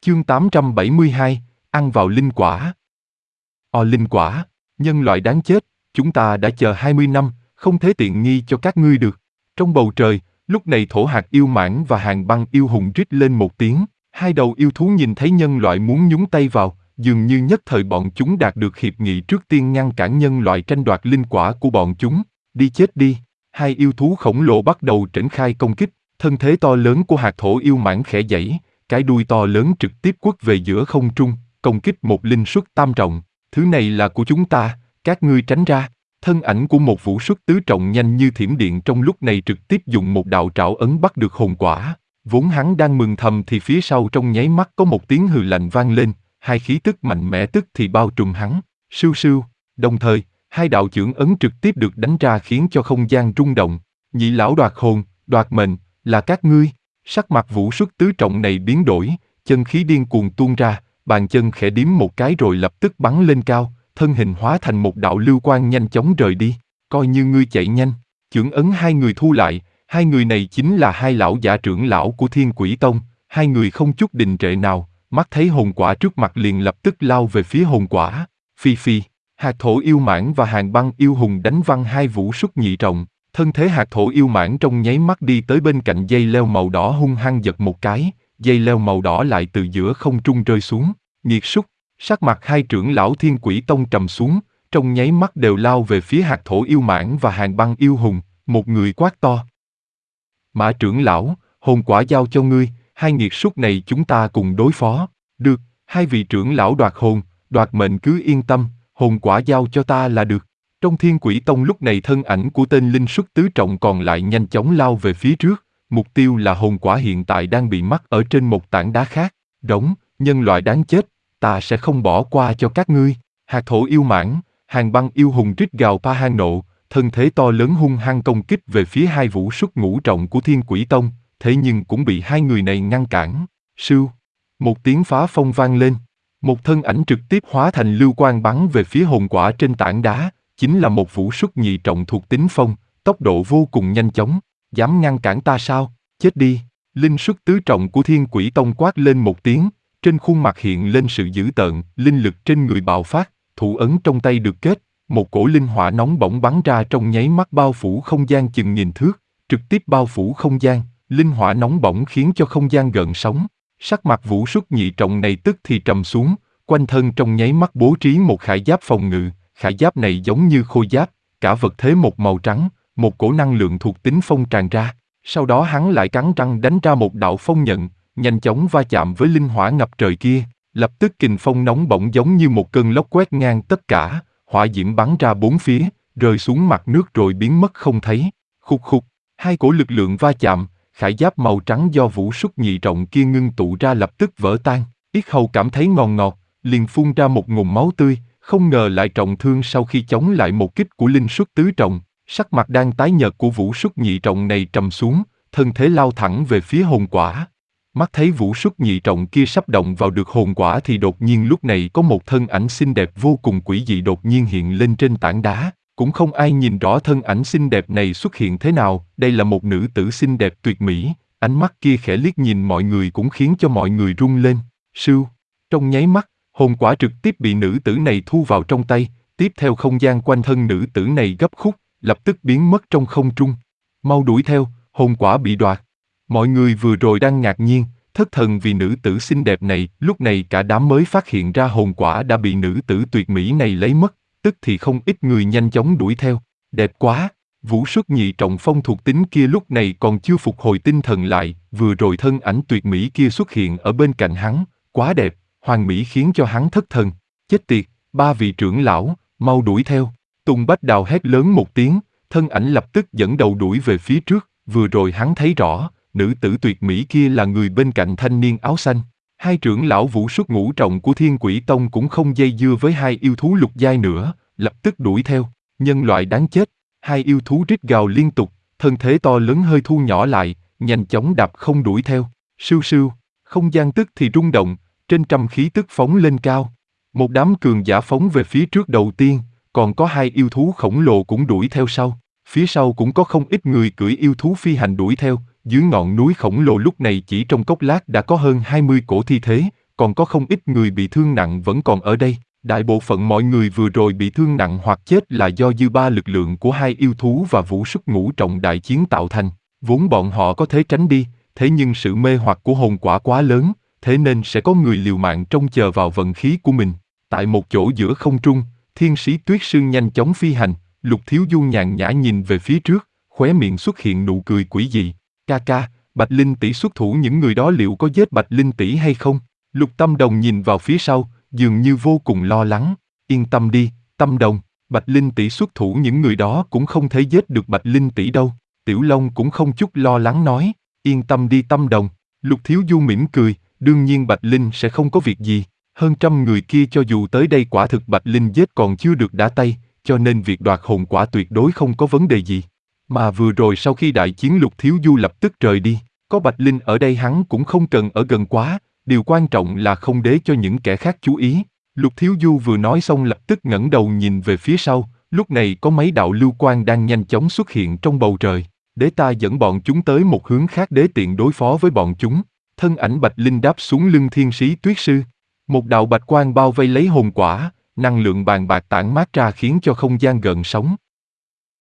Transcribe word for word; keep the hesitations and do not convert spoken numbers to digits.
Chương tám trăm bảy mươi hai, ăn vào linh quả. Ồ linh quả, nhân loại đáng chết, chúng ta đã chờ hai mươi năm, không thể tiện nghi cho các ngươi được. Trong bầu trời, lúc này thổ hạt yêu mãng và hàng băng yêu hùng rít lên một tiếng, hai đầu yêu thú nhìn thấy nhân loại muốn nhúng tay vào, dường như nhất thời bọn chúng đạt được hiệp nghị trước tiên ngăn cản nhân loại tranh đoạt linh quả của bọn chúng. Đi chết đi, hai yêu thú khổng lồ bắt đầu triển khai công kích, thân thế to lớn của hạt thổ yêu mãng khẽ giãy, cái đuôi to lớn trực tiếp quất về giữa không trung, công kích một linh suất tam trọng. Thứ này là của chúng ta, các ngươi tránh ra. Thân ảnh của một vũ suất tứ trọng nhanh như thiểm điện trong lúc này trực tiếp dùng một đạo trảo ấn bắt được hồn quả. Vốn hắn đang mừng thầm thì phía sau trong nháy mắt có một tiếng hừ lạnh vang lên, hai khí tức mạnh mẽ tức thì bao trùm hắn. Sưu sưu, đồng thời, hai đạo chưởng ấn trực tiếp được đánh ra khiến cho không gian rung động. Nhị lão đoạt hồn, đoạt mệnh, là các ngươi. Sắc mặt vũ suất tứ trọng này biến đổi, chân khí điên cuồng tuôn ra, bàn chân khẽ điếm một cái rồi lập tức bắn lên cao, thân hình hóa thành một đạo lưu quang nhanh chóng rời đi. Coi như ngươi chạy nhanh. Chưởng ấn hai người thu lại, hai người này chính là hai lão giả trưởng lão của Thiên Quỷ Tông, hai người không chút đình trệ nào, mắt thấy hồn quả trước mặt liền lập tức lao về phía hồn quả. Phi phi, hạt thổ yêu mãng và hàng băng yêu hùng đánh văng hai vũ suất nhị trọng. Thân thế hạt thổ yêu mãng trong nháy mắt đi tới bên cạnh dây leo màu đỏ hung hăng giật một cái, dây leo màu đỏ lại từ giữa không trung rơi xuống. Nghiệt súc, sắc mặt hai trưởng lão Thiên Quỷ Tông trầm xuống, trong nháy mắt đều lao về phía hạt thổ yêu mãng và hàng băng yêu hùng, một người quát to. Mã trưởng lão, hồn quả giao cho ngươi, hai nghiệt súc này chúng ta cùng đối phó. Được, hai vị trưởng lão đoạt hồn, đoạt mệnh cứ yên tâm, hồn quả giao cho ta là được. Trong Thiên Quỷ Tông lúc này thân ảnh của tên linh suất tứ trọng còn lại nhanh chóng lao về phía trước, mục tiêu là hồn quả hiện tại đang bị mắc ở trên một tảng đá khác. Đống, nhân loại đáng chết, ta sẽ không bỏ qua cho các ngươi. Hạt thổ yêu mãng, hàng băng yêu hùng rít gào pa hang nộ, thân thế to lớn hung hăng công kích về phía hai vũ suất ngũ trọng của Thiên Quỷ Tông, thế nhưng cũng bị hai người này ngăn cản. Sưu, một tiếng phá phong vang lên, một thân ảnh trực tiếp hóa thành lưu quang bắn về phía hồn quả trên tảng đá, chính là một vũ suất nhị trọng thuộc tính phong, tốc độ vô cùng nhanh chóng. Dám ngăn cản ta sao? Chết đi! Linh suất tứ trọng của Thiên Quỷ Tông quát lên một tiếng, trên khuôn mặt hiện lên sự dữ tợn, linh lực trên người bạo phát, thủ ấn trong tay được kết, một cổ linh hỏa nóng bỏng bắn ra trong nháy mắt bao phủ không gian chừng nghìn thước, trực tiếp bao phủ không gian. Linh hỏa nóng bỏng khiến cho không gian gợn sóng. Sắc mặt vũ suất nhị trọng này tức thì trầm xuống, quanh thân trong nháy mắt bố trí một khải giáp phòng ngự. Khải giáp này giống như khôi giáp, cả vật thế một màu trắng, một cổ năng lượng thuộc tính phong tràn ra. Sau đó hắn lại cắn răng đánh ra một đạo phong nhận, nhanh chóng va chạm với linh hỏa ngập trời kia. Lập tức kình phong nóng bỏng giống như một cơn lốc quét ngang tất cả, hỏa diễm bắn ra bốn phía, rơi xuống mặt nước rồi biến mất không thấy. Khục khục, hai cổ lực lượng va chạm, khải giáp màu trắng do vũ suất nhị trọng kia ngưng tụ ra lập tức vỡ tan. Yết hầu cảm thấy ngọt ngọt, liền phun ra một ngụm máu tươi. Không ngờ lại trọng thương sau khi chống lại một kích của linh suất tứ trọng. Sắc mặt đang tái nhợt của vũ suất nhị trọng này trầm xuống, thân thế lao thẳng về phía hồn quả. Mắt thấy vũ suất nhị trọng kia sắp động vào được hồn quả thì đột nhiên lúc này có một thân ảnh xinh đẹp vô cùng quỷ dị đột nhiên hiện lên trên tảng đá. Cũng không ai nhìn rõ thân ảnh xinh đẹp này xuất hiện thế nào. Đây là một nữ tử xinh đẹp tuyệt mỹ, ánh mắt kia khẽ liếc nhìn mọi người cũng khiến cho mọi người rung lên. Sưu, trong nháy mắt, hồn quả trực tiếp bị nữ tử này thu vào trong tay, tiếp theo không gian quanh thân nữ tử này gấp khúc, lập tức biến mất trong không trung. Mau đuổi theo, hồn quả bị đoạt. Mọi người vừa rồi đang ngạc nhiên, thất thần vì nữ tử xinh đẹp này, lúc này cả đám mới phát hiện ra hồn quả đã bị nữ tử tuyệt mỹ này lấy mất, tức thì không ít người nhanh chóng đuổi theo. Đẹp quá! Vũ suất nhị trọng phong thuộc tính kia lúc này còn chưa phục hồi tinh thần lại, vừa rồi thân ảnh tuyệt mỹ kia xuất hiện ở bên cạnh hắn, quá đẹp. Hoàng mỹ khiến cho hắn thất thần. Chết tiệt, ba vị trưởng lão, mau đuổi theo. Tùng Bách Đào hét lớn một tiếng, thân ảnh lập tức dẫn đầu đuổi về phía trước. Vừa rồi hắn thấy rõ, nữ tử tuyệt mỹ kia là người bên cạnh thanh niên áo xanh. Hai trưởng lão vũ suất ngũ trọng của Thiên Quỷ Tông cũng không dây dưa với hai yêu thú lục giai nữa, lập tức đuổi theo. Nhân loại đáng chết, hai yêu thú rít gào liên tục, thân thế to lớn hơi thu nhỏ lại, nhanh chóng đạp không đuổi theo. Sưu sưu, không gian tức thì rung động. Trên trăm khí tức phóng lên cao. Một đám cường giả phóng về phía trước đầu tiên, còn có hai yêu thú khổng lồ cũng đuổi theo sau. Phía sau cũng có không ít người cưỡi yêu thú phi hành đuổi theo. Dưới ngọn núi khổng lồ lúc này chỉ trong cốc lát đã có hơn hai mươi cổ thi thế, còn có không ít người bị thương nặng vẫn còn ở đây. Đại bộ phận mọi người vừa rồi bị thương nặng hoặc chết là do dư ba lực lượng của hai yêu thú và vũ súc ngũ trọng đại chiến tạo thành. Vốn bọn họ có thể tránh đi, thế nhưng sự mê hoặc của hồn quả quá lớn, thế nên sẽ có người liều mạng trông chờ vào vận khí của mình. Tại một chỗ giữa không trung, thiên sĩ tuyết sư nhanh chóng phi hành, Lục Thiếu Du nhàn nhã nhìn về phía trước, khóe miệng xuất hiện nụ cười quỷ dị. Ca ca, Bạch Linh tỷ xuất thủ những người đó liệu có giết Bạch Linh tỷ hay không? Lục Tâm Đồng nhìn vào phía sau, dường như vô cùng lo lắng. Yên tâm đi, Tâm Đồng, Bạch Linh tỷ xuất thủ những người đó cũng không thể giết được Bạch Linh tỷ đâu. Tiểu Long cũng không chút lo lắng nói. Yên tâm đi Tâm Đồng. Lục Thiếu Du mỉm cười, đương nhiên Bạch Linh sẽ không có việc gì. Hơn trăm người kia cho dù tới đây quả thực Bạch Linh giết còn chưa được đã tay, cho nên việc đoạt hồn quả tuyệt đối không có vấn đề gì. Mà vừa rồi sau khi đại chiến Lục Thiếu Du lập tức rời đi, có Bạch Linh ở đây hắn cũng không cần ở gần quá, điều quan trọng là không để cho những kẻ khác chú ý. Lục Thiếu Du vừa nói xong lập tức ngẩng đầu nhìn về phía sau, lúc này có mấy đạo lưu quang đang nhanh chóng xuất hiện trong bầu trời. Để ta dẫn bọn chúng tới một hướng khác để tiện đối phó với bọn chúng. Thân ảnh Bạch Linh đáp xuống lưng thiên sĩ tuyết sư. Một đạo bạch quang bao vây lấy hồn quả, năng lượng bàn bạc tản mát ra khiến cho không gian gợn sóng.